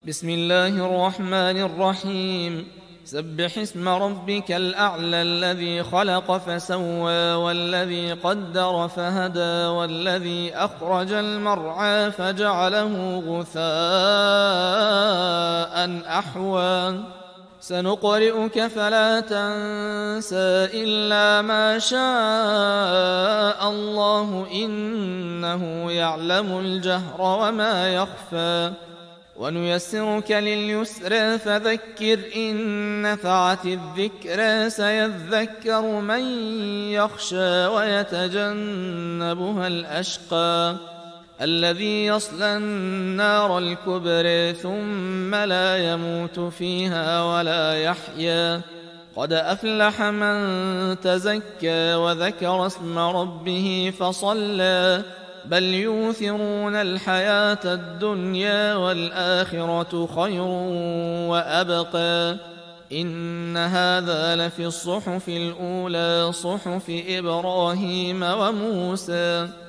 بسم الله الرحمن الرحيم. سبح اسم ربك الأعلى الذي خلق فسوى والذي قدر فهدى والذي أخرج المرعى فجعله غثاء أحوى سنقرئك فلا تنسى إلا ما شاء الله إنه يعلم الجهر وما يخفى ونيسرك لليسر فذكر إن نفعت الذكرى سيذكر من يخشى ويتجنبها الأشقى الذي يصلى النار الكبرى ثم لا يموت فيها ولا يحيا قد أفلح من تزكى وذكر اسم ربه فصلى بل يؤثرون الحياة الدنيا والآخرة خير وأبقى إن هذا لفي الصحف الأولى صحف إبراهيم وموسى.